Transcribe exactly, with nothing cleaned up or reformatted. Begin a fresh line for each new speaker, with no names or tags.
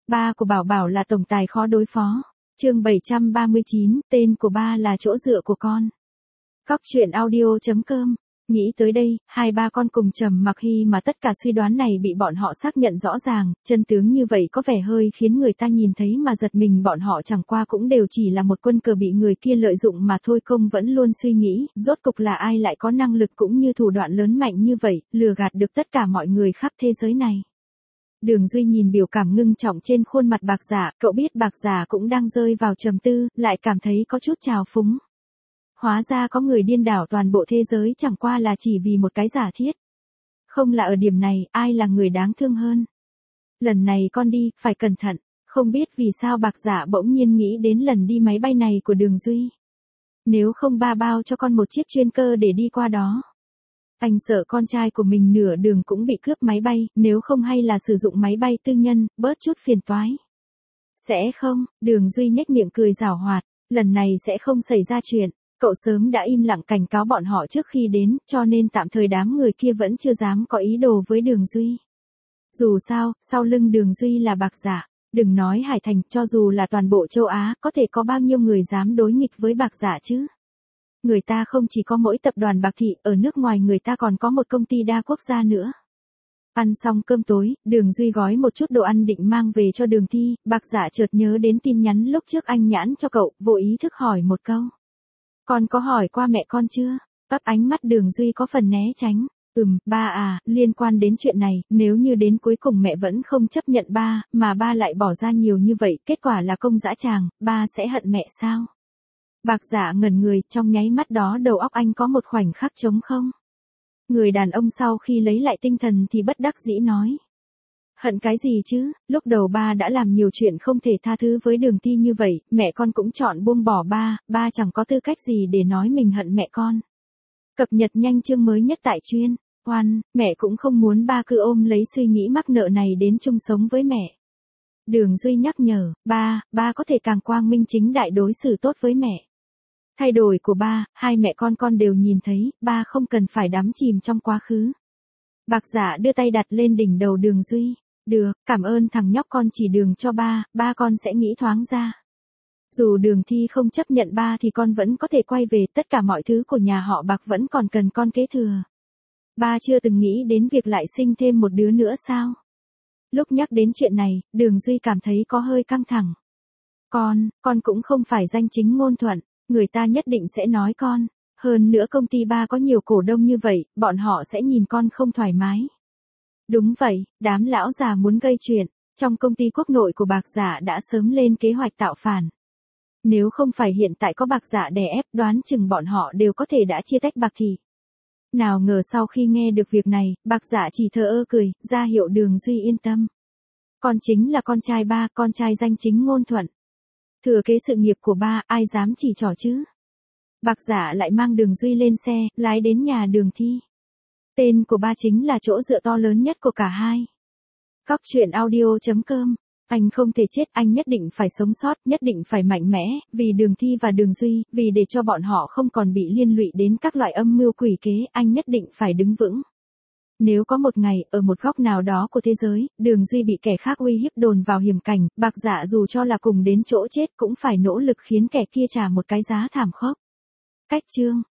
Ba của Bảo Bảo là tổng tài khó đối phó. Chương bảy trăm ba mươi chín, tên của ba là chỗ dựa của con. Cóc truyện audio chấm com. Nghĩ tới đây, hai ba con cùng trầm mặc khi mà tất cả suy đoán này bị bọn họ xác nhận rõ ràng, chân tướng như vậy có vẻ hơi khiến người ta nhìn thấy mà giật mình, bọn họ chẳng qua cũng đều chỉ là một quân cờ bị người kia lợi dụng mà thôi. Công vẫn luôn suy nghĩ, rốt cục là ai lại có năng lực cũng như thủ đoạn lớn mạnh như vậy, lừa gạt được tất cả mọi người khắp thế giới này. Đường Duy nhìn biểu cảm ngưng trọng trên khuôn mặt Bạc Giả, cậu biết Bạc Giả cũng đang rơi vào trầm tư, lại cảm thấy có chút trào phúng. Hóa ra có người điên đảo toàn bộ thế giới chẳng qua là chỉ vì một cái giả thiết. Không là ở điểm này, ai là người đáng thương hơn. Lần này con đi, phải cẩn thận. Không biết vì sao Bạc Giả bỗng nhiên nghĩ đến lần đi máy bay này của Đường Duy. Nếu không ba bao cho con một chiếc chuyên cơ để đi qua đó. Anh sợ con trai của mình nửa đường cũng bị cướp máy bay, nếu không hay là sử dụng máy bay tư nhân, bớt chút phiền toái. Sẽ không, Đường Duy nhếch miệng cười giảo hoạt, lần này sẽ không xảy ra chuyện. Cậu sớm đã im lặng cảnh cáo bọn họ trước khi đến, cho nên tạm thời đám người kia vẫn chưa dám có ý đồ với Đường Duy. Dù sao, sau lưng Đường Duy là Bạc Giả, đừng nói Hải Thành, cho dù là toàn bộ châu Á, có thể có bao nhiêu người dám đối nghịch với Bạc Giả chứ? Người ta không chỉ có mỗi tập đoàn Bạc Thị, ở nước ngoài người ta còn có một công ty đa quốc gia nữa. Ăn xong cơm tối, Đường Duy gói một chút đồ ăn định mang về cho Đường Thi, Bạc Giả chợt nhớ đến tin nhắn lúc trước anh nhãn cho cậu, vô ý thức hỏi một câu. Con có hỏi qua mẹ con chưa? Bắp ánh mắt Đường Duy có phần né tránh. Ừm, ba à, liên quan đến chuyện này, nếu như đến cuối cùng mẹ vẫn không chấp nhận ba, mà ba lại bỏ ra nhiều như vậy, kết quả là công dã tràng, ba sẽ hận mẹ sao? Bạc Giả ngẩn người, trong nháy mắt đó đầu óc anh có một khoảnh khắc trống không. Người đàn ông sau khi lấy lại tinh thần thì bất đắc dĩ nói. Hận cái gì chứ, lúc đầu ba đã làm nhiều chuyện không thể tha thứ với Đường Thi như vậy, mẹ con cũng chọn buông bỏ ba, ba chẳng có tư cách gì để nói mình hận mẹ con. Cập nhật nhanh chương mới nhất tại chuyên, Oan, mẹ cũng không muốn ba cứ ôm lấy suy nghĩ mắc nợ này đến chung sống với mẹ. Đường Duy nhắc nhở, ba, ba có thể càng quang minh chính đại đối xử tốt với mẹ. Thay đổi của ba, hai mẹ con con đều nhìn thấy, ba không cần phải đắm chìm trong quá khứ. Bạc Giả đưa tay đặt lên đỉnh đầu Đường Duy. Được, cảm ơn thằng nhóc, con chỉ đường cho ba, ba con sẽ nghĩ thoáng ra. Dù Đường Thi không chấp nhận ba thì con vẫn có thể quay về, tất cả mọi thứ của nhà họ Bạc vẫn còn cần con kế thừa. Ba chưa từng nghĩ đến việc lại sinh thêm một đứa nữa sao? Lúc nhắc đến chuyện này, Đường Duy cảm thấy có hơi căng thẳng. Con, con cũng không phải danh chính ngôn thuận, người ta nhất định sẽ nói con. Hơn nữa công ty ba có nhiều cổ đông như vậy, bọn họ sẽ nhìn con không thoải mái. Đúng vậy, đám lão già muốn gây chuyện, trong công ty quốc nội của Bạc Giả đã sớm lên kế hoạch tạo phản. Nếu không phải hiện tại có Bạc Giả đè ép, đoán chừng bọn họ đều có thể đã chia tách Bạc Thị. Nào ngờ sau khi nghe được việc này, Bạc Giả chỉ thờ ơ cười, ra hiệu Đường Duy yên tâm. Con chính là con trai ba, con trai danh chính ngôn thuận. Thừa kế sự nghiệp của ba, ai dám chỉ trỏ chứ? Bạc Giả lại mang Đường Duy lên xe, lái đến nhà Đường Thi. Tên của ba chính là chỗ dựa to lớn nhất của cả hai. Cóc truyện audio chấm com. Anh không thể chết, anh nhất định phải sống sót, nhất định phải mạnh mẽ, vì Đường Thi và Đường Duy, vì để cho bọn họ không còn bị liên lụy đến các loại âm mưu quỷ kế, anh nhất định phải đứng vững. Nếu có một ngày, ở một góc nào đó của thế giới, Đường Duy bị kẻ khác uy hiếp đồn vào hiểm cảnh, Bạc Giả dù cho là cùng đến chỗ chết cũng phải nỗ lực khiến kẻ kia trả một cái giá thảm khốc. Cách chương